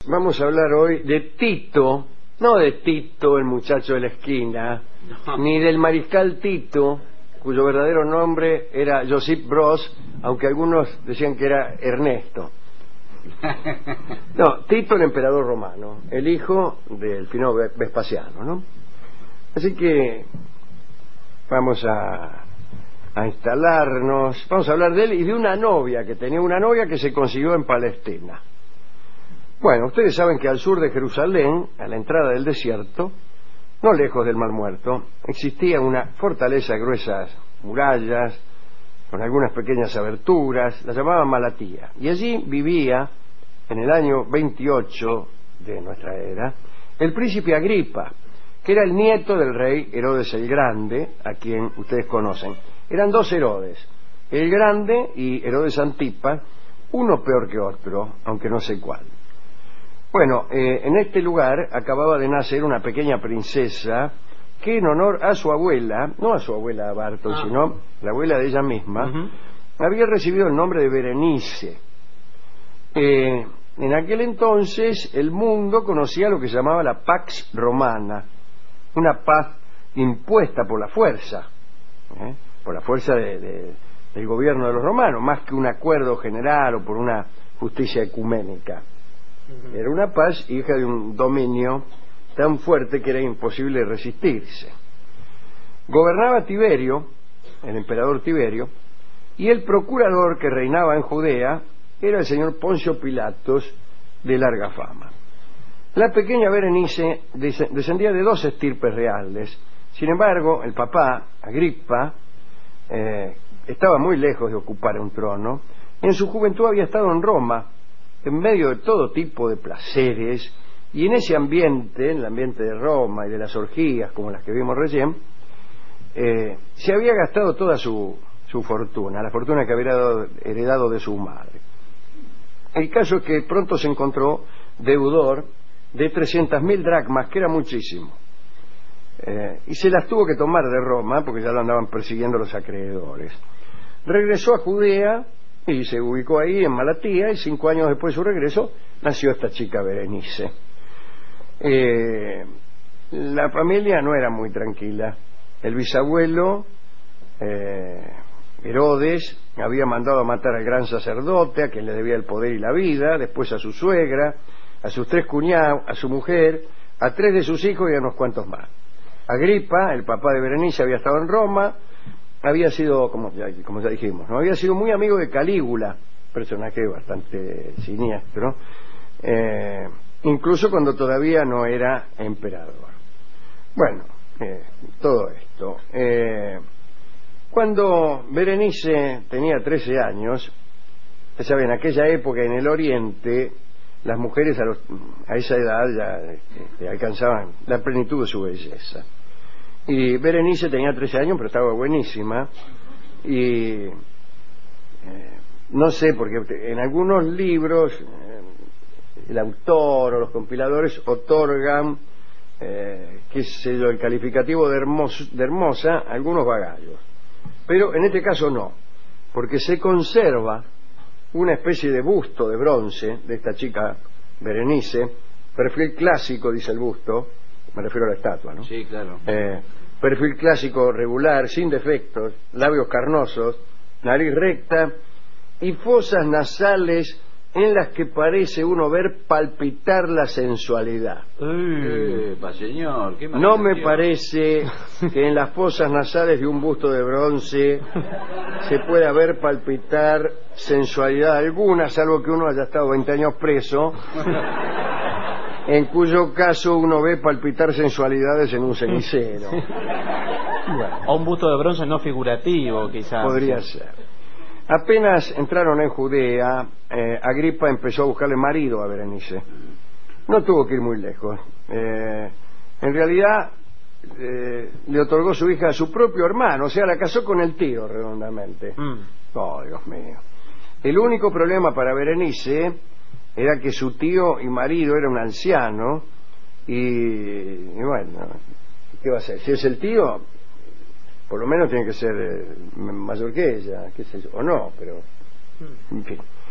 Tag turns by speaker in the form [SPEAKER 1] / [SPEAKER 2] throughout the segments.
[SPEAKER 1] vamos a hablar hoy de Tito, no de Tito, el muchacho de la esquina, ni del mariscal Tito, cuyo verdadero nombre era Josip Broz, aunque algunos decían que era Ernesto. No, Tito, el emperador romano, el hijo del Finado Vespasiano, ¿no? Así que vamos a instalarnos, vamos a hablar de él y de una novia que tenía, una novia que se consiguió en Palestina. Bueno, ustedes saben que al sur de Jerusalén, a la entrada del desierto, no lejos del Mar Muerto, existía una fortaleza de gruesas murallas, con algunas pequeñas aberturas, la llamaban Malatía, y allí vivía, en el año 28 de nuestra era, el príncipe Agripa, que era el nieto del rey Herodes el Grande, a quien ustedes conocen. Eran dos Herodes, el Grande y Herodes Antipas, uno peor que otro, aunque no sé cuál. Bueno, en este lugar acababa de nacer una pequeña princesa que en honor a su abuela, no a su abuela Bartol, sino la abuela de ella misma, había recibido el nombre de Berenice. En aquel entonces el mundo conocía lo que se llamaba la Pax Romana, una paz impuesta por la fuerza del gobierno de los romanos, más que un acuerdo general o por una justicia ecuménica. Era una paz hija de un dominio tan fuerte que era imposible resistirse. Gobernaba Tiberio, el emperador Tiberio, y el procurador que reinaba en Judea era el señor Poncio Pilatos, de larga fama. La pequeña Berenice descendía de dos estirpes reales. Sin embargo, el papá, Agripa, estaba muy lejos de ocupar un trono. En su juventud había estado en Roma, en medio de todo tipo de placeres, y en ese ambiente, en el ambiente de Roma y de las orgías como las que vimos recién, se había gastado toda su fortuna, la fortuna que había heredado de su madre. El caso es que pronto se encontró deudor de 300.000 dracmas, que era muchísimo, y se las tuvo que tomar de Roma porque ya lo andaban persiguiendo los acreedores. Regresó a Judea y se ubicó ahí en Malatía, y 5 años después de su regreso nació esta chica Berenice. La familia no era muy tranquila. El bisabuelo Herodes había mandado a matar al gran sacerdote, a quien le debía el poder y la vida, después a su suegra, a sus 3 cuñados, a su mujer, a 3 de sus hijos y a unos cuantos más. Agripa, el papá de Berenice, había estado en Roma, había sido, como ya dijimos, ¿no? Había sido muy amigo de Calígula, personaje bastante siniestro, incluso cuando todavía no era emperador. Bueno, todo esto. Cuando Berenice tenía 13 años, ya saben, en aquella época en el Oriente, las mujeres a esa edad ya alcanzaban la plenitud de su belleza. Y Berenice tenía 13 años, pero estaba buenísima. Y no sé, porque en algunos libros el autor o los compiladores otorgan, qué sé yo, el calificativo de hermosa a algunos vagallos. Pero en este caso no, porque se conserva una especie de busto de bronce de esta chica Berenice, perfil clásico, dice el busto, me refiero a la estatua, ¿no?
[SPEAKER 2] Sí, claro.
[SPEAKER 1] Perfil clásico regular, sin defectos, labios carnosos, nariz recta y fosas nasales en las que parece uno ver palpitar la sensualidad.
[SPEAKER 2] Señor, ¿qué
[SPEAKER 1] no me parece que en las fosas nasales de un busto de bronce se pueda ver palpitar sensualidad alguna, salvo que uno haya estado 20 años preso, en cuyo caso uno ve palpitar sensualidades en un cenicero. Bueno,
[SPEAKER 3] o un busto de bronce no figurativo, quizás.
[SPEAKER 1] podría ser. Apenas entraron en Judea, Agripa empezó a buscarle marido a Berenice. No tuvo que ir muy lejos. En realidad le otorgó su hija a su propio hermano, o sea, la casó con el tío redondamente. Oh, Dios mío. El único problema para Berenice era que su tío y marido era un anciano y bueno, ¿qué va a hacer? Si es el tío, por lo menos tiene que ser mayor que ella, qué sé yo, o no, pero en fin.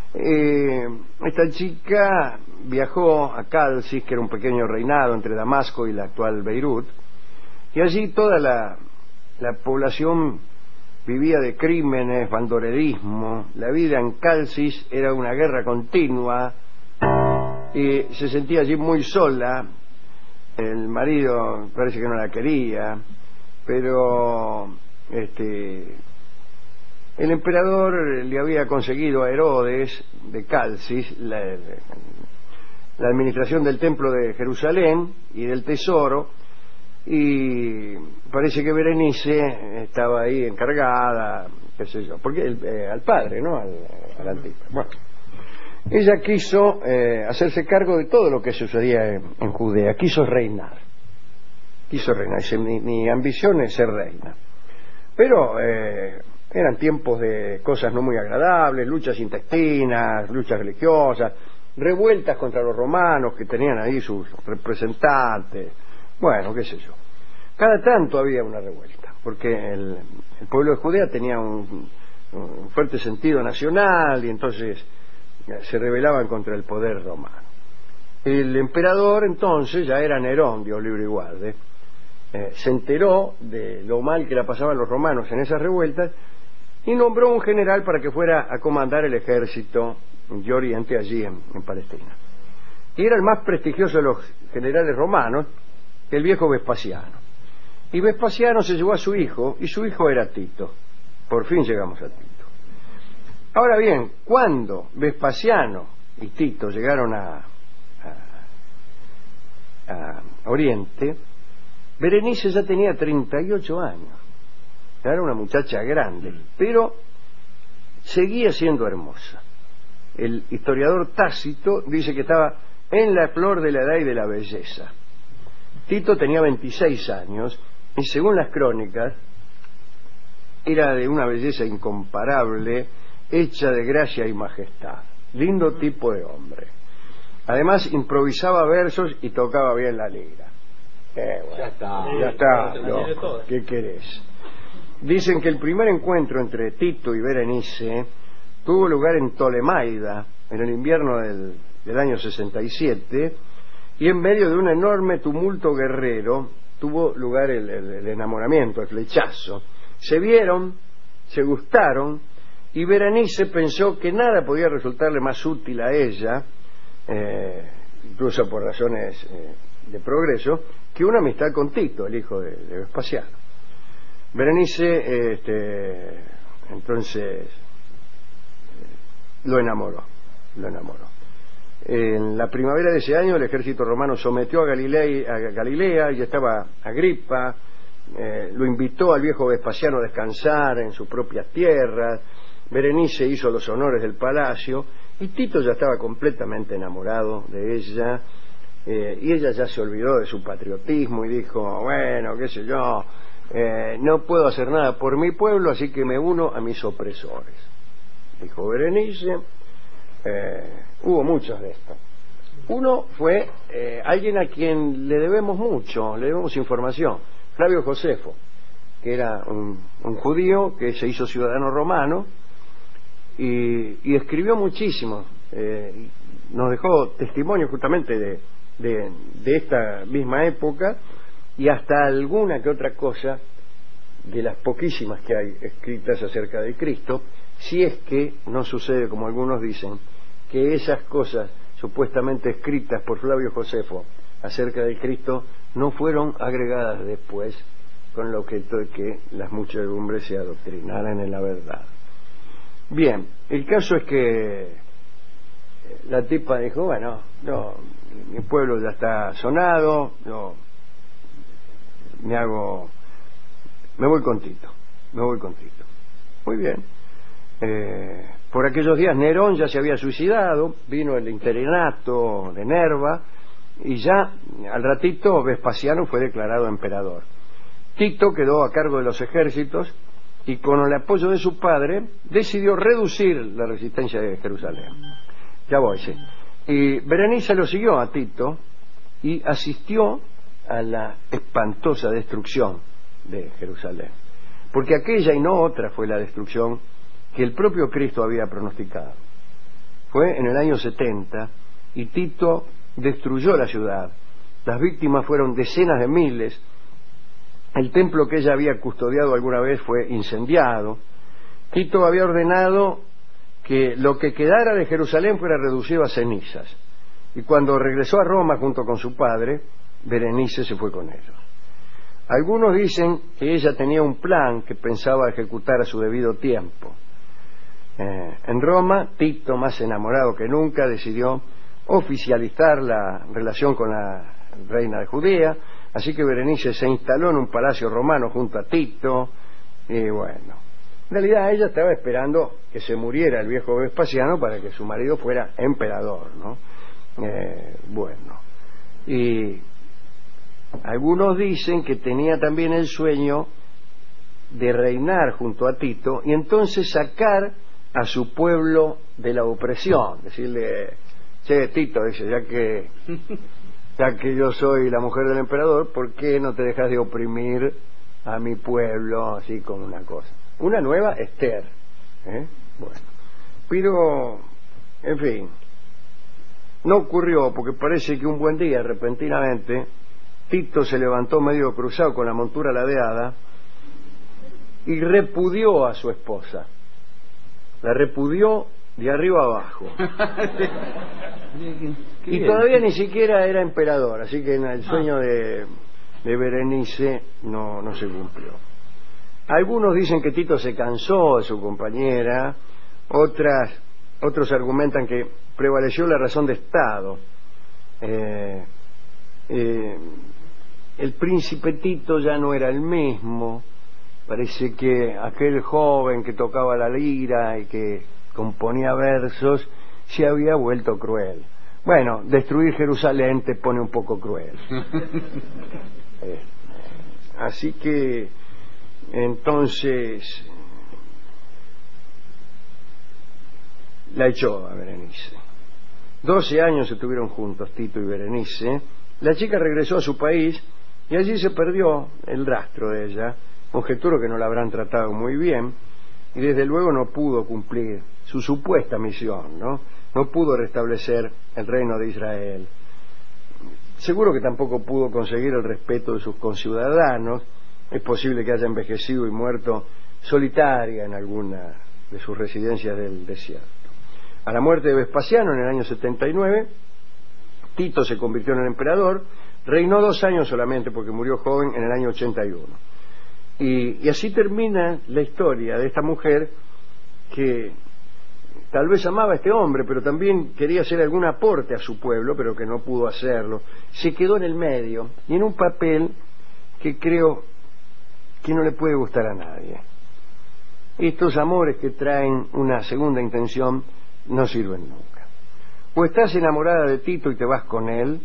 [SPEAKER 1] Esta chica viajó a Calcis, que era un pequeño reinado entre Damasco y la actual Beirut, y allí toda la población vivía de crímenes, bandolerismo. La vida en Calcis era una guerra continua y se sentía allí muy sola. El marido parece que no la quería, pero el emperador le había conseguido a Herodes de Calcis la administración del templo de Jerusalén y del tesoro, y parece que Berenice estaba ahí encargada, qué sé yo, porque al padre, ¿no? Al antiguo. Bueno, ella quiso hacerse cargo de todo lo que sucedía en Judea, quiso reinar. Dice, mi ambición es ser reina. Pero eran tiempos de cosas no muy agradables, luchas intestinas, luchas religiosas, revueltas contra los romanos que tenían ahí sus representantes. Bueno, qué sé yo. Cada tanto había una revuelta, porque el pueblo de Judea tenía un fuerte sentido nacional y entonces se rebelaban contra el poder romano. El emperador entonces ya era Nerón, Dios libre y guarde, se enteró de lo mal que la pasaban los romanos en esas revueltas y nombró un general para que fuera a comandar el ejército de Oriente allí en Palestina. Y era el más prestigioso de los generales romanos, el viejo Vespasiano. Y Vespasiano se llevó a su hijo, y su hijo era Tito. Por fin llegamos a Tito. Ahora bien, cuando Vespasiano y Tito llegaron a Oriente, Berenice ya tenía 38 años. Ya era una muchacha grande, pero seguía siendo hermosa. El historiador Tácito dice que estaba en la flor de la edad y de la belleza. Tito tenía 26 años y según las crónicas era de una belleza incomparable, hecha de gracia y majestad. Lindo tipo de hombre. Además improvisaba versos y tocaba bien la lira. Bueno, ya está, loco. ¿Qué querés? Dicen que el primer encuentro entre Tito y Berenice tuvo lugar en Tolemaida en el invierno del año 67, y en medio de un enorme tumulto guerrero tuvo lugar el enamoramiento, el flechazo. Se vieron, se gustaron, y Berenice pensó que nada podía resultarle más útil a ella, incluso por razones de progreso, que una amistad con Tito, el hijo de Vespasiano. Berenice entonces lo enamoró. En la primavera de ese año el ejército romano sometió a Galilea, y estaba Agripa, lo invitó al viejo Vespasiano a descansar en sus propias tierras. Berenice hizo los honores del palacio y Tito ya estaba completamente enamorado de ella, y ella ya se olvidó de su patriotismo y dijo, bueno, qué sé yo, no puedo hacer nada por mi pueblo, así que me uno a mis opresores, dijo Berenice. Hubo muchos de estos. Uno fue alguien a quien le debemos mucho, le debemos información, Flavio Josefo, que era un judío que se hizo ciudadano romano y escribió muchísimo, nos dejó testimonio justamente de esta misma época, y hasta alguna que otra cosa de las poquísimas que hay escritas acerca de Cristo, si es que no sucede como algunos dicen, que esas cosas supuestamente escritas por Flavio Josefo acerca del Cristo no fueron agregadas después con el objeto de que las muchedumbres se adoctrinaran en la verdad. Bien, el caso es que la tipa dijo, bueno, no, mi pueblo ya está sonado, yo me voy con Tito. Muy bien. Por aquellos días Nerón ya se había suicidado, vino el interinato de Nerva, y ya al ratito Vespasiano fue declarado emperador. Tito quedó a cargo de los ejércitos y con el apoyo de su padre decidió reducir la resistencia de Jerusalén. Ya voy, sí. Y Berenice lo siguió a Tito y asistió a la espantosa destrucción de Jerusalén, porque aquella y no otra fue la destrucción que el propio Cristo había pronosticado. Fue en el año 70 y Tito destruyó la ciudad. Las víctimas fueron decenas de miles. El templo que ella había custodiado alguna vez fue incendiado. Tito había ordenado que lo que quedara de Jerusalén fuera reducido a cenizas. Y cuando regresó a Roma junto con su padre, Berenice se fue con ellos. Algunos dicen que ella tenía un plan que pensaba ejecutar a su debido tiempo. En Roma, Tito, más enamorado que nunca, decidió oficializar la relación con la reina de Judea, así que Berenice se instaló en un palacio romano junto a Tito, y bueno, en realidad ella estaba esperando que se muriera el viejo Vespasiano para que su marido fuera emperador, ¿no? Bueno, y algunos dicen que tenía también el sueño de reinar junto a Tito y entonces sacar a su pueblo de la opresión, decirle: che, Tito, dice, ya que yo soy la mujer del emperador, ¿por qué no te dejas de oprimir a mi pueblo? Así como una cosa, una nueva Esther, bueno, pero en fin, no ocurrió, porque parece que un buen día, repentinamente, Tito se levantó medio cruzado con la montura ladeada y repudió a su esposa. La repudió de arriba abajo. Y todavía ni siquiera era emperador, así que el sueño de Berenice no se cumplió. Algunos dicen que Tito se cansó de su compañera, otros argumentan que prevaleció la razón de Estado. El príncipe Tito ya no era el mismo. Parece que aquel joven que tocaba la lira y que componía versos se había vuelto cruel. Bueno, destruir Jerusalén te pone un poco cruel. Así que entonces la echó a Berenice. 12 años estuvieron juntos Tito y Berenice. La chica regresó a su país y allí se perdió el rastro de ella. Conjeturo que no la habrán tratado muy bien y desde luego no pudo cumplir su supuesta misión, no pudo restablecer el reino de Israel. Seguro que tampoco pudo conseguir el respeto de sus conciudadanos. Es posible que haya envejecido y muerto solitaria en alguna de sus residencias del desierto. A la muerte de Vespasiano en el año 79, Tito se convirtió en el emperador. Reinó 2 años solamente porque murió joven en el año 81. Y así termina la historia de esta mujer que tal vez amaba a este hombre, pero también quería hacer algún aporte a su pueblo, pero que no pudo hacerlo. Se quedó en el medio y en un papel que creo que no le puede gustar a nadie. Estos amores que traen una segunda intención no sirven nunca. O estás enamorada de Tito y te vas con él,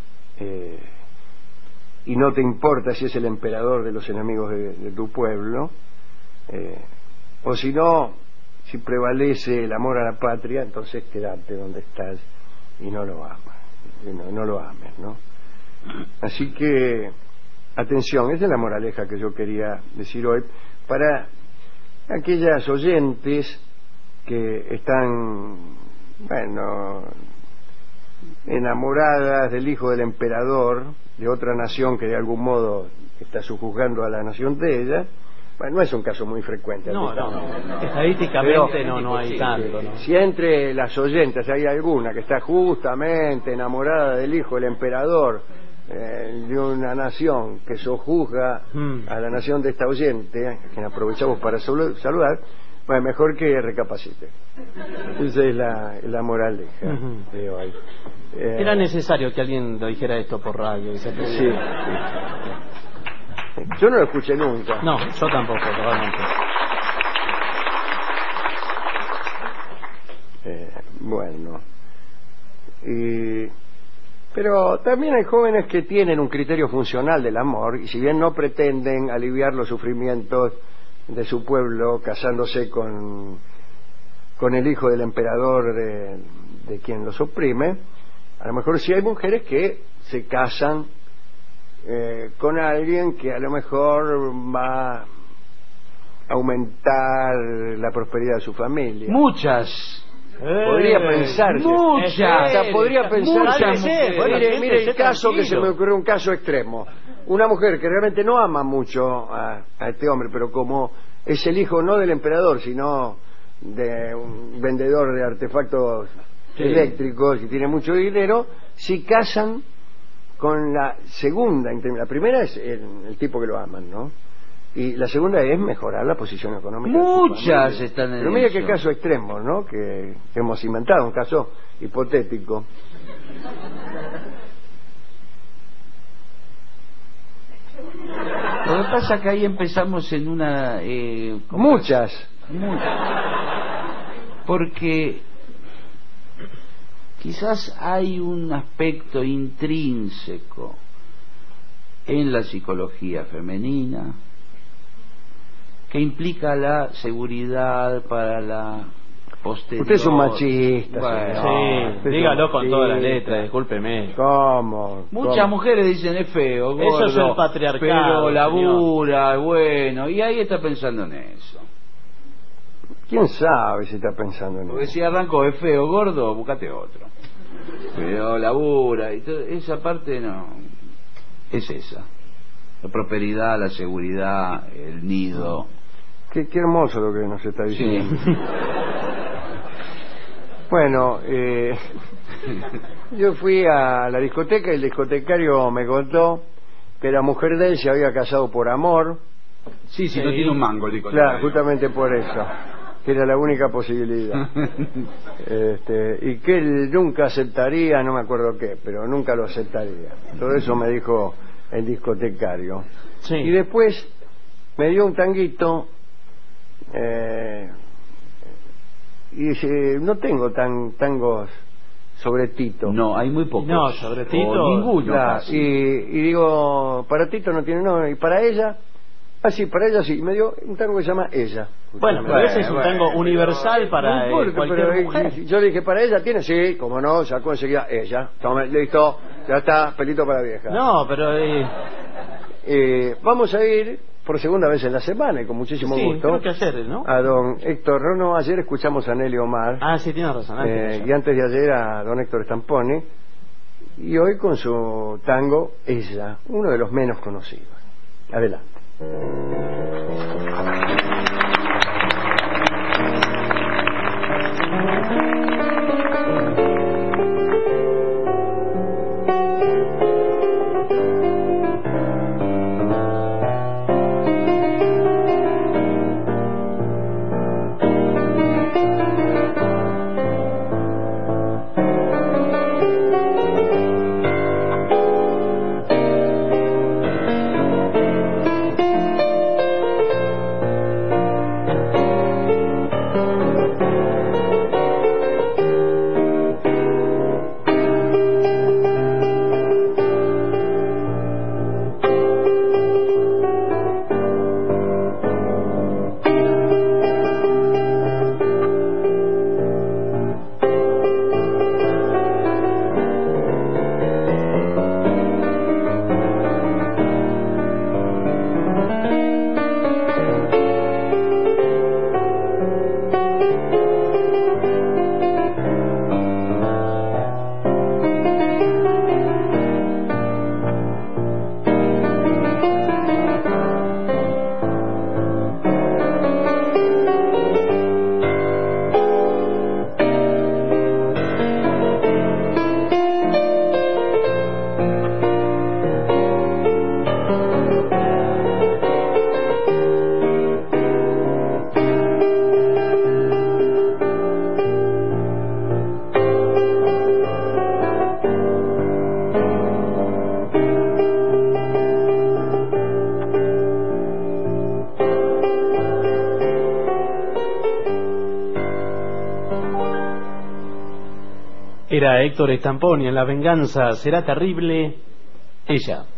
[SPEAKER 1] y no te importa si es el emperador de los enemigos de tu pueblo, o si no, si prevalece el amor a la patria, entonces quedarte donde estás y no lo amas, no lo ames, ¿no? Así que atención, esa es la moraleja que yo quería decir hoy para aquellas oyentes que están, bueno, enamoradas del hijo del emperador de otra nación que de algún modo está subjugando a la nación de ella. Bueno, no es un caso muy frecuente.
[SPEAKER 3] No. Estadísticamente no hay tanto, ¿no?
[SPEAKER 1] Si entre las oyentes hay alguna que está justamente enamorada del hijo del emperador de una nación que sojuzga a la nación de esta oyente, a quien aprovechamos para saludar, bueno, mejor que recapacite. Esa es la moraleja de hoy.
[SPEAKER 3] Era necesario que alguien lo dijera esto por radio.
[SPEAKER 1] Sí. Yo no lo escuché nunca.
[SPEAKER 3] No, yo tampoco, probablemente.
[SPEAKER 1] Bueno. Pero también hay jóvenes que tienen un criterio funcional del amor y si bien no pretenden aliviar los sufrimientos de su pueblo casándose con el hijo del emperador de quien los oprime, a lo mejor sí hay mujeres que se casan con alguien que a lo mejor va a aumentar la prosperidad de su familia.
[SPEAKER 3] Muchas
[SPEAKER 1] podría pensarse.
[SPEAKER 2] Muchas.
[SPEAKER 1] O sea, podría pensarse.
[SPEAKER 3] mujeres.
[SPEAKER 1] Mire el caso que se
[SPEAKER 3] tranquilo.
[SPEAKER 1] me ocurrió, un caso extremo. Una mujer que realmente no ama mucho a este hombre, pero como es el hijo no del emperador, sino de un vendedor de artefactos eléctricos y tiene mucho dinero, si casan con la segunda. La primera es el tipo que lo aman, ¿no? Y la segunda es mejorar la posición económica.
[SPEAKER 2] Muchas están en
[SPEAKER 1] Pero mira
[SPEAKER 2] eso.
[SPEAKER 1] qué caso extremo, ¿no? Que hemos inventado, un caso hipotético.
[SPEAKER 2] Lo que pasa es que ahí empezamos en una...
[SPEAKER 1] Muchas.
[SPEAKER 2] Porque quizás hay un aspecto intrínseco en la psicología femenina que implica la seguridad para la posterior.
[SPEAKER 1] Usted es un machista.
[SPEAKER 2] Bueno,
[SPEAKER 3] Sí,
[SPEAKER 1] Usted es
[SPEAKER 3] dígalo
[SPEAKER 1] un
[SPEAKER 3] con toda la
[SPEAKER 1] machista.
[SPEAKER 3] letra, discúlpeme.
[SPEAKER 1] ¿Cómo?
[SPEAKER 2] muchas mujeres dicen es feo, gordo,
[SPEAKER 3] Eso es el patriarcado,
[SPEAKER 2] pero labura, bueno, y ahí está pensando en eso.
[SPEAKER 1] ¿Quién sabe si está pensando en
[SPEAKER 2] Porque
[SPEAKER 1] eso?
[SPEAKER 2] si arrancó es feo, gordo, búscate otro. Pero labura, y todo, esa parte no. Es esa. La prosperidad, la seguridad, el nido.
[SPEAKER 1] Qué hermoso lo que nos está
[SPEAKER 2] Sí.
[SPEAKER 1] diciendo. Bueno, yo fui a la discoteca y el discotecario me contó que la mujer de él se había casado por amor.
[SPEAKER 2] Sí, no tiene un mango el discotecario.
[SPEAKER 1] Claro, justamente por eso, que era la única posibilidad. Y que él nunca aceptaría, no me acuerdo qué, pero nunca lo aceptaría. Todo eso me dijo el discotecario.
[SPEAKER 3] Sí.
[SPEAKER 1] Y después me dio un tanguito y dice, no tengo tangos sobre Tito.
[SPEAKER 2] No, hay muy pocos.
[SPEAKER 3] No, sobre Tito,
[SPEAKER 2] O ninguno.
[SPEAKER 1] Claro,
[SPEAKER 2] casi.
[SPEAKER 1] y digo, para Tito no tiene nombre, y para ella, sí, para ella sí, me dio un tango que se llama Ella.
[SPEAKER 3] Bueno, pero ese es un tango
[SPEAKER 2] Bueno,
[SPEAKER 3] universal para
[SPEAKER 1] No importa,
[SPEAKER 3] cualquier
[SPEAKER 1] pero,
[SPEAKER 3] mujer.
[SPEAKER 1] yo le dije, ¿para ella tiene? Sí, como no, sacó enseguida Ella. Tome, listo, ya está, pelito para la vieja.
[SPEAKER 3] No, pero...
[SPEAKER 1] Vamos a ir por segunda vez en la semana y con muchísimo
[SPEAKER 3] sí,
[SPEAKER 1] gusto
[SPEAKER 3] creo que ayer, ¿no?
[SPEAKER 1] a don Héctor Rono. Ayer escuchamos a Nelly Omar.
[SPEAKER 3] Ah, sí, tiene razón.
[SPEAKER 1] Y antes de ayer a don Héctor Stamponi, y hoy con su tango Ella, uno de los menos conocidos. Adelante.
[SPEAKER 3] Era Héctor Stamponi en La venganza será terrible. Ella.